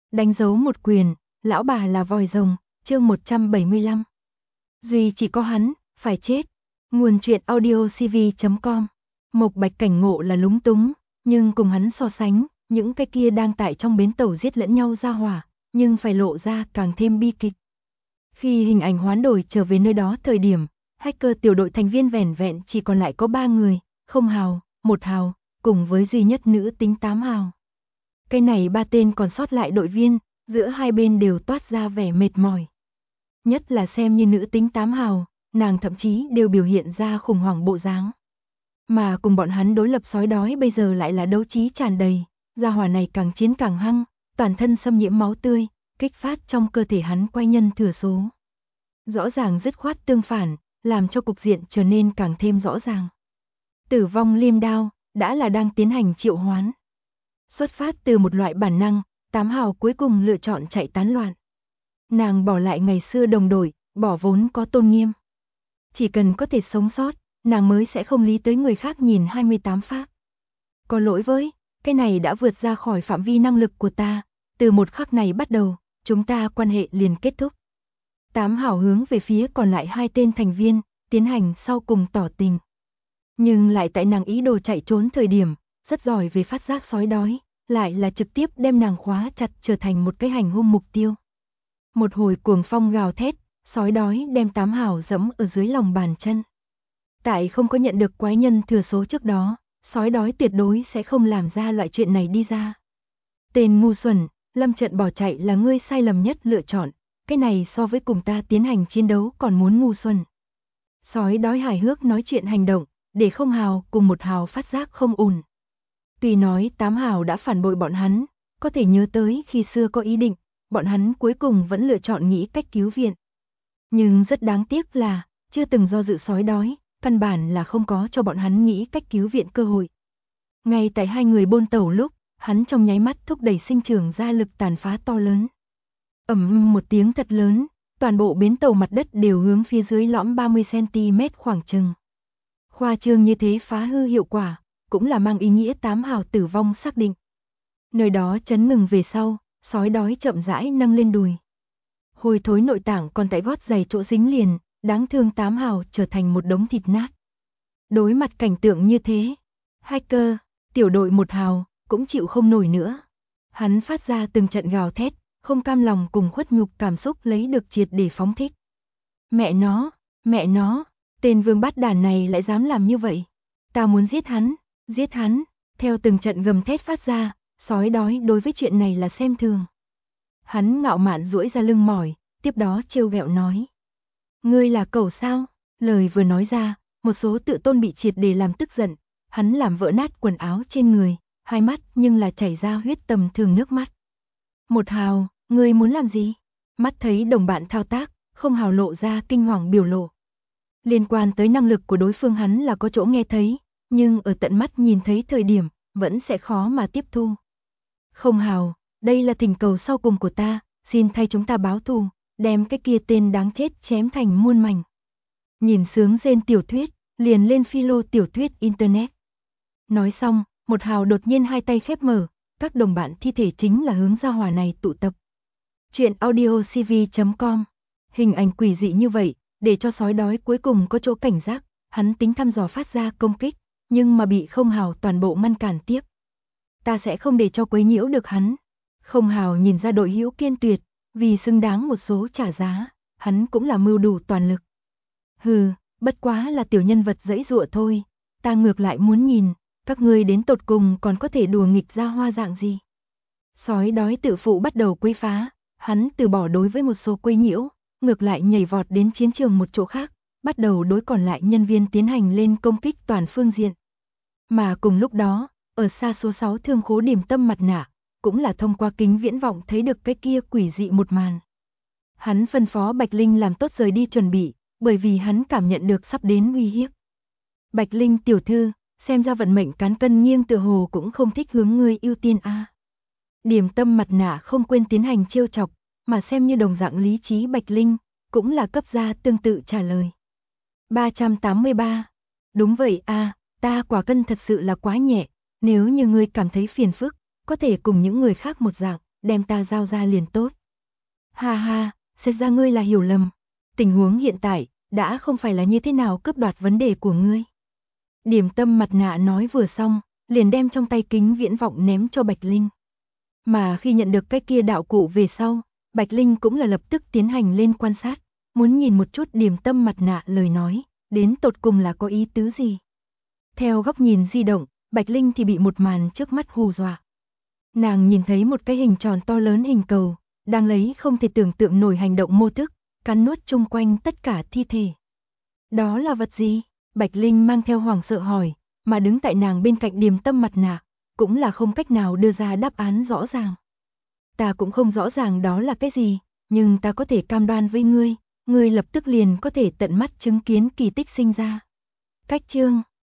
Đánh dấu một quyền, lão bà là vòi rồng, chương 175. Duy chỉ có hắn, phải chết. Nguồn truyện audiocv.com. Mộc Bạch cảnh ngộ là lúng túng, nhưng cùng hắn so sánh, những cái kia đang tại trong bến tàu giết lẫn nhau ra hỏa, nhưng phải lộ ra càng thêm bi kịch. Khi hình ảnh hoán đổi trở về nơi đó thời điểm, hacker tiểu đội thành viên vẻn vẹn chỉ còn lại có 3 người, Không Hào, Một Hào, cùng với duy nhất nữ tính 8 Hào. Cái này 3 tên còn sót lại đội viên, giữa hai bên đều toát ra vẻ mệt mỏi. Nhất là xem như nữ tính 8 Hào, nàng thậm chí đều biểu hiện ra khủng hoảng bộ dáng. Mà cùng bọn hắn đối lập sói đói bây giờ lại là đấu trí tràn đầy, gia hỏa này càng chiến càng hăng, toàn thân xâm nhiễm máu tươi, kích phát trong cơ thể hắn quay nhân thừa số. Rõ ràng dứt khoát tương phản, làm cho cục diện trở nên càng thêm rõ ràng. Tử vong liêm đao, đã là đang tiến hành triệu hoán. Xuất phát từ một loại bản năng, 8 Hào cuối cùng lựa chọn chạy tán loạn. Nàng bỏ lại ngày xưa đồng đội, bỏ vốn có tôn nghiêm. Chỉ cần có thể sống sót, nàng mới sẽ không lý tới người khác nhìn 28 pháp. Có lỗi với, cái này đã vượt ra khỏi phạm vi năng lực của ta, từ một khắc này bắt đầu, chúng ta quan hệ liền kết thúc. 8 Hào hướng về phía còn lại 2 tên thành viên, tiến hành sau cùng tỏ tình. Nhưng lại tại nàng ý đồ chạy trốn thời điểm, rất giỏi về phát giác sói đói, lại là trực tiếp đem nàng khóa chặt trở thành một cái hành hung mục tiêu. Một hồi cuồng phong gào thét, sói đói đem 8 Hào dẫm ở dưới lòng bàn chân. Tại không có nhận được quái nhân thừa số trước đó, sói đói tuyệt đối sẽ không làm ra loại chuyện này đi ra. Tên ngu xuẩn, lâm trận bỏ chạy là ngươi sai lầm nhất lựa chọn, cái này so với cùng ta tiến hành chiến đấu còn muốn ngu xuẩn. Sói đói hài hước nói chuyện hành động, để Không Hào cùng Một Hào phát giác không ổn. Tuy nói 8 Hào đã phản bội bọn hắn, có thể nhớ tới khi xưa có ý định, bọn hắn cuối cùng vẫn lựa chọn nghĩ cách cứu viện. Nhưng rất đáng tiếc là, chưa từng do dự sói đói, căn bản là không có cho bọn hắn nghĩ cách cứu viện cơ hội. Ngay tại hai người bôn tàu lúc, hắn trong nháy mắt thúc đẩy sinh trưởng ra lực tàn phá to lớn. Ầm một tiếng thật lớn, toàn bộ bến tàu mặt đất đều hướng phía dưới lõm 30cm khoảng chừng. Khoa trương như thế phá hư hiệu quả, cũng là mang ý nghĩa 8 Hào tử vong xác định. Nơi đó chấn ngừng về sau, sói đói chậm rãi nâng lên đùi. Hôi thối nội tạng còn tại gót giày chỗ dính liền, đáng thương 8 Hào trở thành một đống thịt nát. Đối mặt cảnh tượng như thế, hacker, tiểu đội Một Hào, cũng chịu không nổi nữa. Hắn phát ra từng trận gào thét, không cam lòng cùng khuất nhục cảm xúc lấy được triệt để phóng thích. Mẹ nó, tên vương bát đản này lại dám làm như vậy. Ta muốn giết hắn, theo từng trận gầm thét phát ra, sói đói đối với chuyện này là xem thường. Hắn ngạo mạn duỗi ra lưng mỏi, tiếp đó trêu ghẹo nói. Ngươi là cẩu sao? Lời vừa nói ra, một số tự tôn bị triệt để làm tức giận, hắn làm vỡ nát quần áo trên người, hai mắt nhưng là chảy ra huyết tầm thường nước mắt. Một Hào, ngươi muốn làm gì? Mắt thấy đồng bạn thao tác, Không Hào lộ ra kinh hoàng biểu lộ. Liên quan tới năng lực của đối phương hắn là có chỗ nghe thấy, nhưng ở tận mắt nhìn thấy thời điểm, vẫn sẽ khó mà tiếp thu. Không Hào, đây là thỉnh cầu sau cùng của ta, xin thay chúng ta báo thù, đem cái kia tên đáng chết chém thành muôn mảnh. Nhìn sướng rên tiểu thuyết, liền lên philo tiểu thuyết internet. Nói xong, Một Hào đột nhiên hai tay khép mở, các đồng bạn thi thể chính là hướng ra hỏa này tụ tập. Chuyện audiocv.com. Hình ảnh quỷ dị như vậy, để cho sói đói cuối cùng có chỗ cảnh giác, hắn tính thăm dò phát ra công kích, nhưng mà bị Không Hào toàn bộ ngăn cản tiếp. Ta sẽ không để cho quấy nhiễu được hắn. Không Hào nhìn ra đội hữu kiên tuyệt, vì xứng đáng một số trả giá, hắn cũng là mưu đủ toàn lực. Hừ, bất quá là tiểu nhân vật dãy dụa thôi, ta ngược lại muốn nhìn, các ngươi đến tột cùng còn có thể đùa nghịch ra hoa dạng gì. Sói đói tự phụ bắt đầu quấy phá, hắn từ bỏ đối với một số quấy nhiễu, ngược lại nhảy vọt đến chiến trường một chỗ khác, bắt đầu đối còn lại nhân viên tiến hành lên công kích toàn phương diện. Mà cùng lúc đó, ở xa số 6 thương khố điểm tâm mặt nạ, cũng là thông qua kính viễn vọng thấy được cái kia quỷ dị một màn. Hắn phân phó Bạch Linh làm tốt rời đi chuẩn bị, bởi vì hắn cảm nhận được sắp đến uy hiếp. Bạch Linh tiểu thư, xem ra vận mệnh cán cân nghiêng tựa hồ cũng không thích hướng ngươi ưu tiên a. Điểm tâm mặt nạ không quên tiến hành trêu chọc, mà xem như đồng dạng lý trí Bạch Linh, cũng là cấp ra tương tự trả lời. 383. Đúng vậy a, ta quả cân thật sự là quá nhẹ, nếu như ngươi cảm thấy phiền phức, có thể cùng những người khác một dạng, đem ta giao ra liền tốt. Ha ha, xét ra ngươi là hiểu lầm. Tình huống hiện tại, đã không phải là như thế nào cướp đoạt vấn đề của ngươi. Điểm tâm mặt nạ nói vừa xong, liền đem trong tay kính viễn vọng ném cho Bạch Linh. Mà khi nhận được cái kia đạo cụ về sau, Bạch Linh cũng là lập tức tiến hành lên quan sát, muốn nhìn một chút điểm tâm mặt nạ lời nói, đến tột cùng là có ý tứ gì. Theo góc nhìn di động, Bạch Linh thì bị một màn trước mắt hù dọa. Nàng nhìn thấy một cái hình tròn to lớn hình cầu, đang lấy không thể tưởng tượng nổi hành động mô thức, cắn nuốt chung quanh tất cả thi thể. Đó là vật gì? Bạch Linh mang theo hoảng sợ hỏi, mà đứng tại nàng bên cạnh điểm tâm mặt nạ, cũng là không cách nào đưa ra đáp án rõ ràng. Ta cũng không rõ ràng đó là cái gì, nhưng ta có thể cam đoan với ngươi, ngươi lập tức liền có thể tận mắt chứng kiến kỳ tích sinh ra. Cách chương